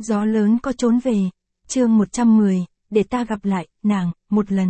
Gió lớn có trốn về. Chương 110, để ta gặp lại, nàng, một lần.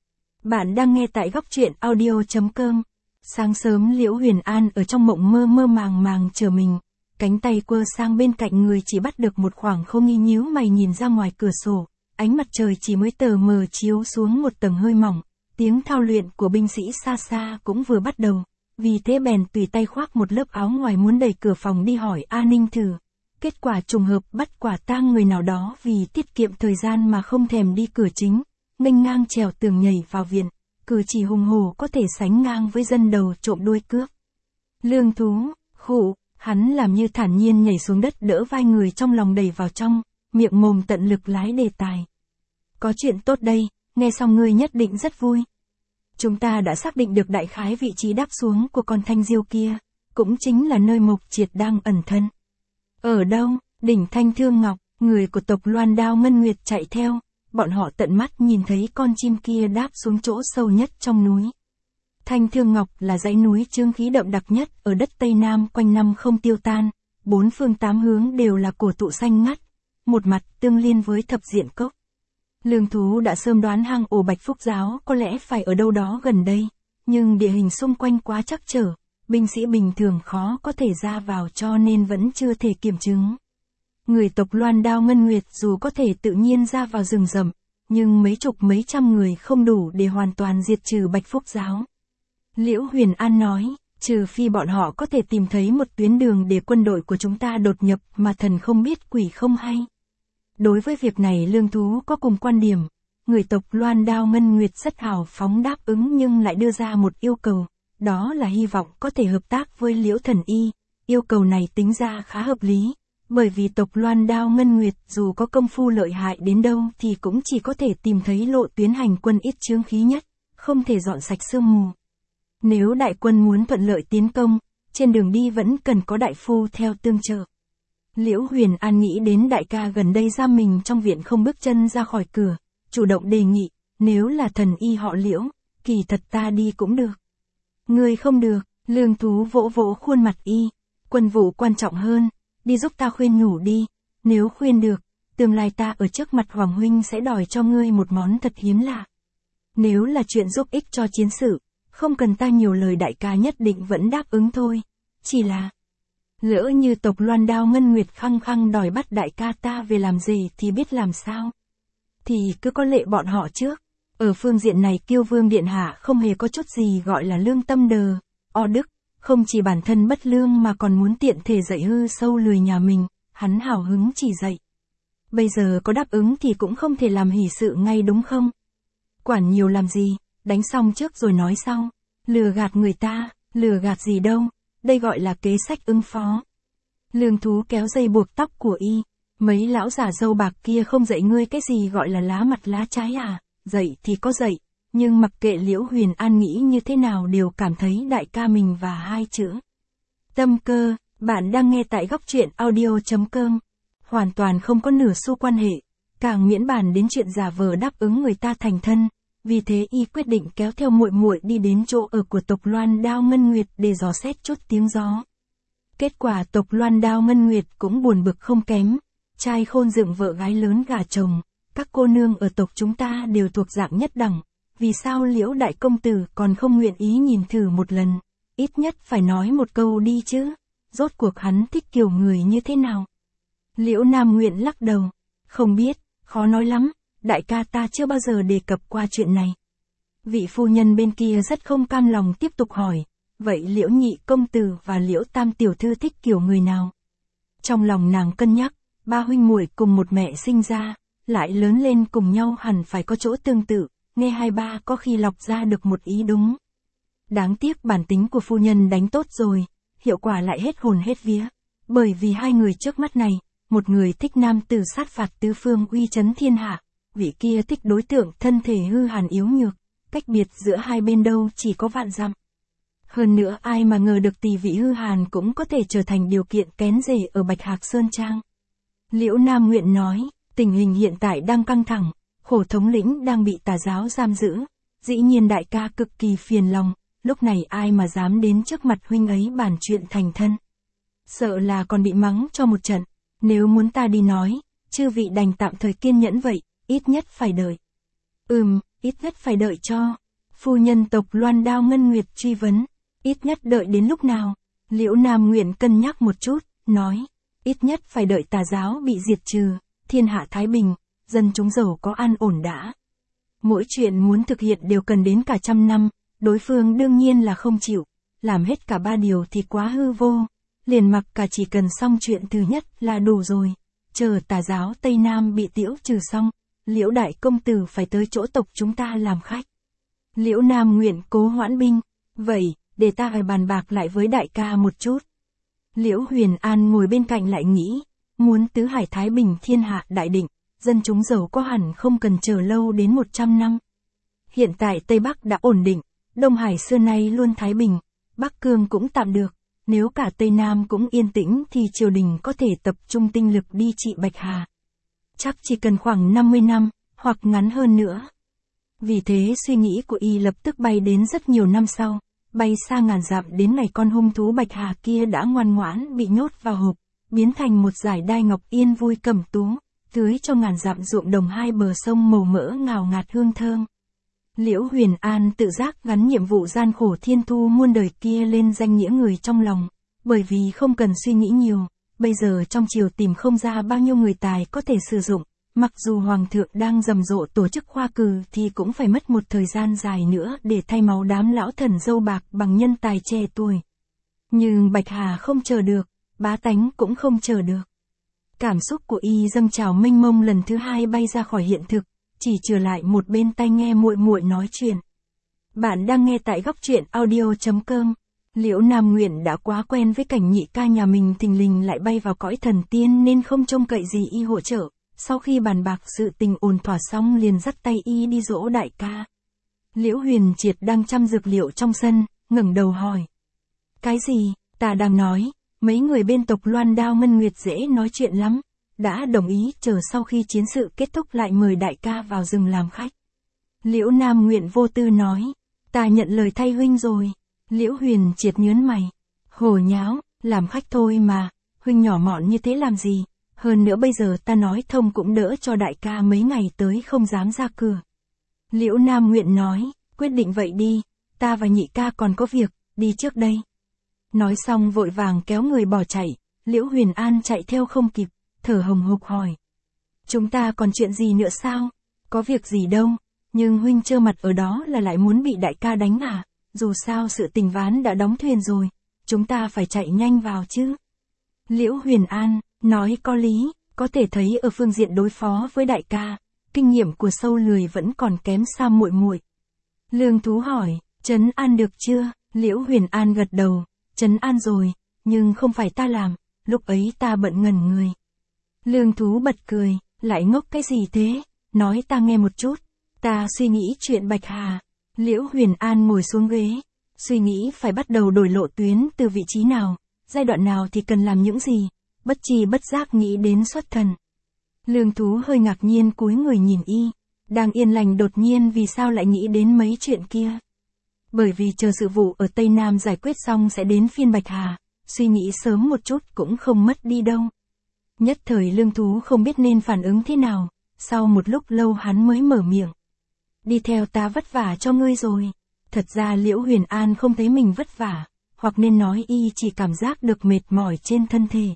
Bạn đang nghe tại góc truyện audio.com. Sáng sớm Liễu Huyền An ở trong mộng mơ mơ màng màng chờ mình. Cánh tay quơ sang bên cạnh người chỉ bắt được một khoảng không, nghi nhíu mày nhìn ra ngoài cửa sổ. Ánh mặt trời chỉ mới tờ mờ chiếu xuống một tầng hơi mỏng. Tiếng thao luyện của binh sĩ xa xa cũng vừa bắt đầu. Vì thế bèn tùy tay khoác một lớp áo ngoài muốn đẩy cửa phòng đi hỏi an ninh thử. Kết quả trùng hợp bắt quả tang người nào đó vì tiết kiệm thời gian mà không thèm đi cửa chính, nghênh ngang trèo tường nhảy vào viện, cử chỉ hùng hổ có thể sánh ngang với dân đầu trộm đuôi cướp. Lương Thú, khụ, hắn làm như thản nhiên nhảy xuống đất đỡ vai người trong lòng đẩy vào trong, miệng mồm tận lực lái đề tài. Có chuyện tốt đây, nghe xong ngươi nhất định rất vui. Chúng ta đã xác định được đại khái vị trí đáp xuống của con Thanh Diêu kia, cũng chính là nơi Mộc Triệt đang ẩn thân. Ở đâu? Đỉnh Thanh Thương Ngọc, người của tộc Loan Đao Ngân Nguyệt chạy theo, bọn họ tận mắt nhìn thấy con chim kia đáp xuống chỗ sâu nhất trong núi. Thanh Thương Ngọc là dãy núi chương khí đậm đặc nhất ở đất Tây Nam quanh năm không tiêu tan, bốn phương tám hướng đều là cổ thụ xanh ngắt, một mặt tương liên với thập diện cốc. Lương Thú đã sớm đoán hang ổ Bạch Phúc Giáo có lẽ phải ở đâu đó gần đây, nhưng địa hình xung quanh quá trắc trở. Binh sĩ bình thường khó có thể ra vào cho nên vẫn chưa thể kiểm chứng. Người tộc Loan Đao Ngân Nguyệt dù có thể tự nhiên ra vào rừng rậm, nhưng mấy chục mấy trăm người không đủ để hoàn toàn diệt trừ Bạch Phúc Giáo. Liễu Huyền An nói, trừ phi bọn họ có thể tìm thấy một tuyến đường để quân đội của chúng ta đột nhập mà thần không biết quỷ không hay. Đối với việc này Lương Thú có cùng quan điểm, người tộc Loan Đao Ngân Nguyệt rất hào phóng đáp ứng nhưng lại đưa ra một yêu cầu. Đó là hy vọng có thể hợp tác với Liễu Thần Y. Yêu cầu này tính ra khá hợp lý, bởi vì tộc Loan Đao Ngân Nguyệt dù có công phu lợi hại đến đâu thì cũng chỉ có thể tìm thấy lộ tuyến hành quân ít chướng khí nhất, không thể dọn sạch sương mù. Nếu đại quân muốn thuận lợi tiến công, trên đường đi vẫn cần có đại phu theo tương trợ. Liễu Huyền An nghĩ đến đại ca gần đây giam mình trong viện không bước chân ra khỏi cửa, chủ động đề nghị, nếu là thần y họ Liễu, kỳ thật ta đi cũng được. Ngươi không được, Lương Thú vỗ vỗ khuôn mặt y, quân vụ quan trọng hơn, đi giúp ta khuyên nhủ đi, nếu khuyên được, tương lai ta ở trước mặt Hoàng huynh sẽ đòi cho ngươi một món thật hiếm lạ. Nếu là chuyện giúp ích cho chiến sự, không cần ta nhiều lời đại ca nhất định vẫn đáp ứng thôi, chỉ là lỡ như tộc Loan Đao Ngân Nguyệt khăng khăng đòi bắt đại ca ta về làm gì thì biết làm sao. Thì cứ có lệ bọn họ trước. Ở phương diện này Kiêu Vương Điện Hạ không hề có chút gì gọi là lương tâm đờ, o đức, không chỉ bản thân bất lương mà còn muốn tiện thể dạy hư sâu lười nhà mình, hắn hào hứng chỉ dạy. Bây giờ có đáp ứng thì cũng không thể làm hỷ sự ngay đúng không? Quản nhiều làm gì, đánh xong trước rồi nói sau, lừa gạt người ta, lừa gạt gì đâu, đây gọi là kế sách ứng phó. Lương Thú kéo dây buộc tóc của y, mấy lão già râu bạc kia không dạy ngươi cái gì gọi là lá mặt lá trái à? Dậy thì có dậy, nhưng mặc kệ Liễu Huyền An nghĩ như thế nào đều cảm thấy đại ca mình và hai chữ tâm cơ. Bạn đang nghe tại góc truyện audio.com. Hoàn toàn không có nửa xu quan hệ, càng miễn bàn đến chuyện giả vờ đáp ứng người ta thành thân. Vì thế y quyết định kéo theo muội muội đi đến chỗ ở của tộc Loan Đao Ngân Nguyệt để dò xét chút tiếng gió. Kết quả tộc Loan Đao Ngân Nguyệt cũng buồn bực không kém, trai khôn dựng vợ gái lớn gả chồng. Các cô nương ở tộc chúng ta đều thuộc dạng nhất đẳng, vì sao Liễu đại công tử còn không nguyện ý nhìn thử một lần, ít nhất phải nói một câu đi chứ, rốt cuộc hắn thích kiểu người như thế nào. Liễu Nam Nguyện lắc đầu, không biết, khó nói lắm, đại ca ta chưa bao giờ đề cập qua chuyện này. Vị phu nhân bên kia rất không cam lòng tiếp tục hỏi, vậy Liễu nhị công tử và Liễu tam tiểu thư thích kiểu người nào? Trong lòng nàng cân nhắc, ba huynh muội cùng một mẹ sinh ra, lại lớn lên cùng nhau hẳn phải có chỗ tương tự, nghe hai ba có khi lọc ra được một ý đúng. Đáng tiếc bản tính của phu nhân đánh tốt rồi, hiệu quả lại hết hồn hết vía, bởi vì hai người trước mắt này, một người thích nam tử sát phạt tứ phương uy chấn thiên hạ, vị kia thích đối tượng thân thể hư hàn yếu nhược, cách biệt giữa hai bên đâu chỉ có vạn dặm. Hơn nữa ai mà ngờ được tỷ vị hư hàn cũng có thể trở thành điều kiện kén rể ở Bạch Hạc Sơn Trang. Liễu Nam Nguyện nói, tình hình hiện tại đang căng thẳng, Khổ thống lĩnh đang bị tà giáo giam giữ, dĩ nhiên đại ca cực kỳ phiền lòng, lúc này ai mà dám đến trước mặt huynh ấy bàn chuyện thành thân. Sợ là còn bị mắng cho một trận, nếu muốn ta đi nói, chư vị đành tạm thời kiên nhẫn vậy, ít nhất phải đợi. Ít nhất phải đợi cho. Phu nhân tộc Loan Đao Ngân Nguyệt truy vấn, ít nhất đợi đến lúc nào? Liễu Nam Nguyện cân nhắc một chút, nói, ít nhất phải đợi tà giáo bị diệt trừ, thiên hạ thái bình, dân chúng giàu có an ổn đã. Mỗi chuyện muốn thực hiện đều cần đến cả 100 năm, đối phương đương nhiên là không chịu, làm hết cả 3 điều thì quá hư vô, liền mặc cả chỉ cần xong chuyện thứ nhất là đủ rồi, chờ tà giáo Tây Nam bị tiễu trừ xong, Liễu đại công tử phải tới chỗ tộc chúng ta làm khách. Liễu Nam Nguyện cố hoãn binh, vậy, để ta phải bàn bạc lại với đại ca một chút. Liễu Huyền An ngồi bên cạnh lại nghĩ, muốn tứ hải thái bình thiên hạ đại định, dân chúng giàu có hẳn không cần chờ lâu đến 100 năm. Hiện tại Tây Bắc đã ổn định, Đông Hải xưa nay luôn thái bình, Bắc Cương cũng tạm được, nếu cả Tây Nam cũng yên tĩnh thì triều đình có thể tập trung tinh lực đi trị Bạch Hà. Chắc chỉ cần khoảng 50 năm, hoặc ngắn hơn nữa. Vì thế suy nghĩ của y lập tức bay đến rất nhiều năm sau, bay xa ngàn dặm đến ngày con hung thú Bạch Hà kia đã ngoan ngoãn bị nhốt vào hộp, biến thành một dải đai ngọc yên vui cẩm tú, tưới cho ngàn dặm ruộng đồng hai bờ sông màu mỡ ngào ngạt hương thơm. Liễu Huyền An tự giác gắn nhiệm vụ gian khổ thiên thu muôn đời kia lên danh nghĩa người trong lòng, bởi vì không cần suy nghĩ nhiều, bây giờ trong triều tìm không ra bao nhiêu người tài có thể sử dụng, mặc dù Hoàng thượng đang rầm rộ tổ chức khoa cử thì cũng phải mất một thời gian dài nữa để thay máu đám lão thần dâu bạc bằng nhân tài trẻ tuổi. Nhưng Bạch Hà không chờ được, bá tánh cũng không chờ được. Cảm xúc của y dâng trào mênh mông lần thứ hai bay ra khỏi hiện thực, chỉ trừ lại một bên tai nghe muội muội nói chuyện. Bạn đang nghe tại góc truyện audio.com. Liễu Nam Nguyện đã quá quen với cảnh nhị ca nhà mình thình lình lại bay vào cõi thần tiên nên không trông cậy gì y hỗ trợ. Sau khi bàn bạc sự tình ổn thỏa xong liền dắt tay y đi dỗ đại ca. Liễu Huyền Triệt đang chăm dược liệu trong sân, ngẩng đầu hỏi. Cái gì? Ta đang nói, mấy người bên tộc Loan Đao Ngân Nguyệt dễ nói chuyện lắm, đã đồng ý chờ sau khi chiến sự kết thúc lại mời đại ca vào rừng làm khách. Liễu Nam Nguyện vô tư nói, ta nhận lời thay huynh rồi. Liễu Huyền Triệt nhớn mày, hồ nháo, làm khách thôi mà, huynh nhỏ mọn như thế làm gì, hơn nữa bây giờ ta nói thông cũng đỡ cho đại ca mấy ngày tới không dám ra cửa. Liễu Nam Nguyện nói, quyết định vậy đi, ta và nhị ca còn có việc, đi trước đây. Nói xong vội vàng kéo người bỏ chạy, Liễu Huyền An chạy theo không kịp, thở hồng hộc hỏi. Chúng ta còn chuyện gì nữa sao? Có việc gì đâu, nhưng huynh trơ mặt ở đó là lại muốn bị đại ca đánh à? Dù sao sự tình ván đã đóng thuyền rồi, chúng ta phải chạy nhanh vào chứ. Liễu Huyền An, nói có lý, có thể thấy ở phương diện đối phó với đại ca, kinh nghiệm của sâu lười vẫn còn kém xa muội muội. Lương Thú hỏi, trấn an được chưa? Liễu Huyền An gật đầu, trấn an rồi, nhưng không phải ta làm, lúc ấy ta bận ngẩn người. Lương Thú bật cười, lại ngốc cái gì thế, nói ta nghe một chút, ta suy nghĩ chuyện Bạch Hà. Liễu Huyền An ngồi xuống ghế, suy nghĩ phải bắt đầu đổi lộ tuyến từ vị trí nào, giai đoạn nào thì cần làm những gì, bất tri bất giác nghĩ đến xuất thần. Lương Thú hơi ngạc nhiên cúi người nhìn y, đang yên lành đột nhiên vì sao lại nghĩ đến mấy chuyện kia. Bởi vì chờ sự vụ ở Tây Nam giải quyết xong sẽ đến phiên Bạch Hà, suy nghĩ sớm một chút cũng không mất đi đâu. Nhất thời Lương Thú không biết nên phản ứng thế nào, sau một lúc lâu hắn mới mở miệng. Đi theo ta vất vả cho ngươi rồi. Thật ra Liễu Huyền An không thấy mình vất vả, hoặc nên nói y chỉ cảm giác được mệt mỏi trên thân thể.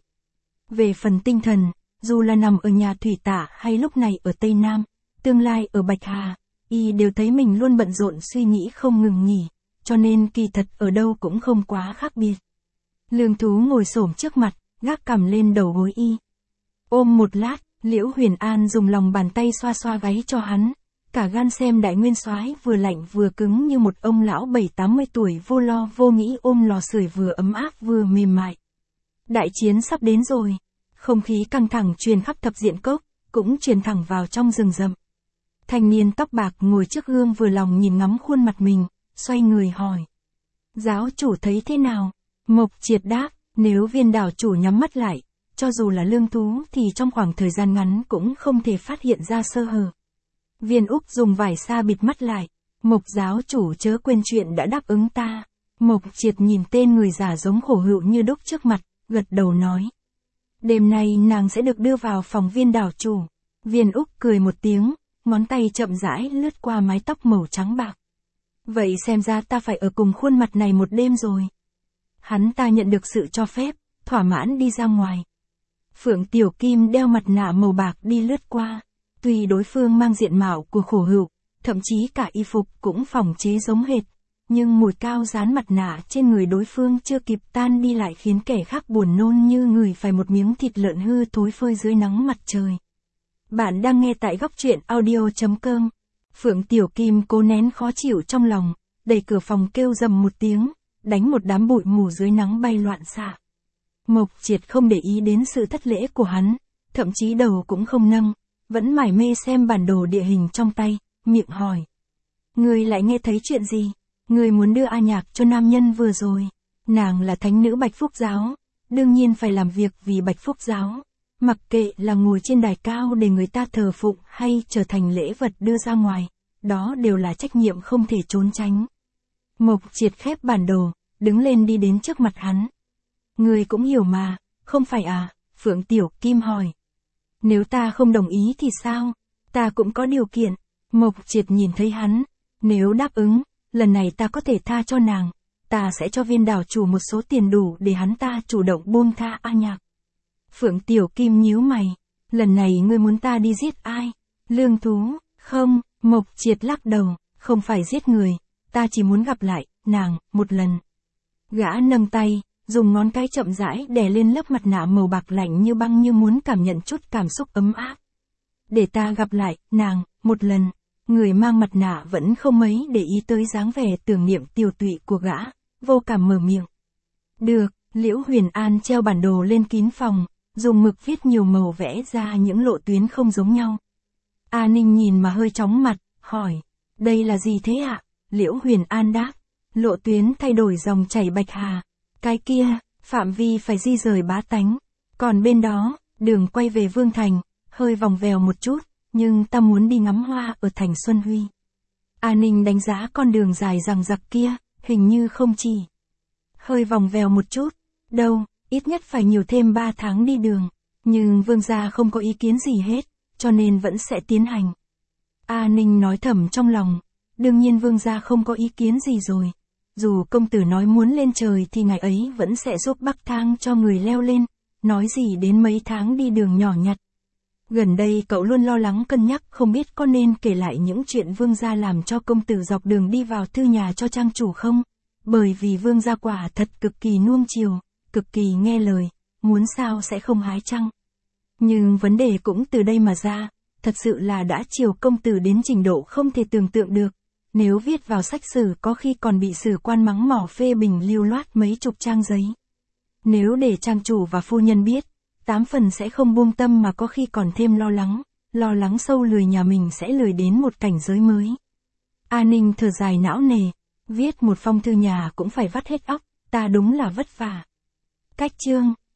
Về phần tinh thần, dù là nằm ở nhà thủy tả hay lúc này ở Tây Nam, tương lai ở Bạch Hà, y đều thấy mình luôn bận rộn suy nghĩ không ngừng nghỉ, cho nên kỳ thật ở đâu cũng không quá khác biệt. Lương Thú ngồi xổm trước mặt, gác cằm lên đầu gối y. Ôm một lát, Liễu Huyền An dùng lòng bàn tay xoa xoa gáy cho hắn. Cả gan xem đại nguyên soái vừa lạnh vừa cứng như một ông lão 70-80 tuổi vô lo vô nghĩ ôm lò sưởi vừa ấm áp vừa mềm mại. Đại chiến sắp đến rồi, không khí căng thẳng truyền khắp thập diện cốc, cũng truyền thẳng vào trong rừng rậm. Thanh niên tóc bạc ngồi trước gương vừa lòng nhìn ngắm khuôn mặt mình, xoay người hỏi. Giáo chủ thấy thế nào? Mộc Triệt đáp, nếu Viên đảo chủ nhắm mắt lại, cho dù là Lương Thú thì trong khoảng thời gian ngắn cũng không thể phát hiện ra sơ hở. Viên Úc dùng vải sa bịt mắt lại. Mộc giáo chủ chớ quên chuyện đã đáp ứng ta. Mộc Triệt nhìn tên người già giống khổ hữu như đúc trước mặt, gật đầu nói. Đêm nay nàng sẽ được đưa vào phòng Viên đảo chủ. Viên Úc cười một tiếng, ngón tay chậm rãi lướt qua mái tóc màu trắng bạc. Vậy xem ra ta phải ở cùng khuôn mặt này một đêm rồi. Hắn ta nhận được sự cho phép, thỏa mãn đi ra ngoài. Phượng Tiểu Kim đeo mặt nạ màu bạc đi lướt qua. Tuy đối phương mang diện mạo của khổ hữu, thậm chí cả y phục cũng phỏng chế giống hệt, nhưng mùi cao dán mặt nạ trên người đối phương chưa kịp tan đi lại khiến kẻ khác buồn nôn như ngửi phải một miếng thịt lợn hư thối phơi dưới nắng mặt trời. Bạn đang nghe tại góc truyện audio.com. Phượng Tiểu Kim cố nén khó chịu trong lòng, đẩy cửa phòng kêu rầm một tiếng, đánh một đám bụi mù dưới nắng bay loạn xạ. Mộc Triệt không để ý đến sự thất lễ của hắn, thậm chí đầu cũng không nâng, vẫn mải mê xem bản đồ địa hình trong tay, miệng hỏi. Ngươi lại nghe thấy chuyện gì? Ngươi muốn đưa A Nhạc cho nam nhân vừa rồi. Nàng là thánh nữ Bạch Phúc Giáo, đương nhiên phải làm việc vì Bạch Phúc Giáo. Mặc kệ là ngồi trên đài cao để người ta thờ phụng hay trở thành lễ vật đưa ra ngoài, đó đều là trách nhiệm không thể trốn tránh. Mộc Triệt khép bản đồ, đứng lên đi đến trước mặt hắn. Ngươi cũng hiểu mà, không phải à? Phượng Tiểu Kim hỏi. Nếu ta không đồng ý thì sao? Ta cũng có điều kiện. Mộc Triệt nhìn thấy hắn. Nếu đáp ứng, lần này ta có thể tha cho nàng. Ta sẽ cho Viên đảo chủ một số tiền đủ để hắn ta chủ động buông tha A Nhạc. Phượng Tiểu Kim nhíu mày. Lần này ngươi muốn ta đi giết ai? Lương thú? Không, Mộc Triệt lắc đầu. Không phải giết người. Ta chỉ muốn gặp lại nàng một lần. Gã nâng tay, dùng ngón cái chậm rãi đè lên lớp mặt nạ màu bạc lạnh như băng như muốn cảm nhận chút cảm xúc ấm áp. Để ta gặp lại nàng một lần. Người mang mặt nạ vẫn không mấy để ý tới dáng vẻ tưởng niệm tiều tụy của gã, vô cảm mở miệng. Được, Liễu Huyền An treo bản đồ lên kín phòng, dùng mực viết nhiều màu vẽ ra những lộ tuyến không giống nhau. A Ninh nhìn mà hơi chóng mặt, hỏi, đây là gì thế ạ? Liễu Huyền An đáp, lộ tuyến thay đổi dòng chảy Bạch Hà. Cái kia, phạm vi phải di rời Bá Tánh. Còn bên đó, đường quay về Vương Thành, hơi vòng vèo một chút, nhưng ta muốn đi ngắm hoa ở thành Xuân Huy. A Ninh đánh giá con đường dài dằng dặc kia, hình như không chỉ hơi vòng vèo một chút, đâu, ít nhất phải nhiều thêm 3 tháng đi đường. Nhưng vương gia không có ý kiến gì hết, cho nên vẫn sẽ tiến hành. A Ninh nói thầm trong lòng, đương nhiên vương gia không có ý kiến gì rồi. Dù công tử nói muốn lên trời thì ngài ấy vẫn sẽ giúp bắc thang cho người leo lên, nói gì đến mấy tháng đi đường nhỏ nhặt. Gần đây cậu luôn lo lắng cân nhắc không biết có nên kể lại những chuyện vương gia làm cho công tử dọc đường đi vào thư nhà cho trang chủ không? Bởi vì vương gia quả thật cực kỳ nuông chiều, cực kỳ nghe lời, muốn sao sẽ không hái chăng. Nhưng vấn đề cũng từ đây mà ra, thật sự là đã chiều công tử đến trình độ không thể tưởng tượng được. Nếu viết vào sách sử có khi còn bị sử quan mắng mỏ phê bình lưu loát mấy chục trang giấy. Nếu để trang chủ và phu nhân biết, 8 phần sẽ không buông tâm mà có khi còn thêm lo lắng sâu lười nhà mình sẽ lười đến một cảnh giới mới. A Ninh thở dài não nề, viết một phong thư nhà cũng phải vắt hết óc, ta đúng là vất vả. Cách chương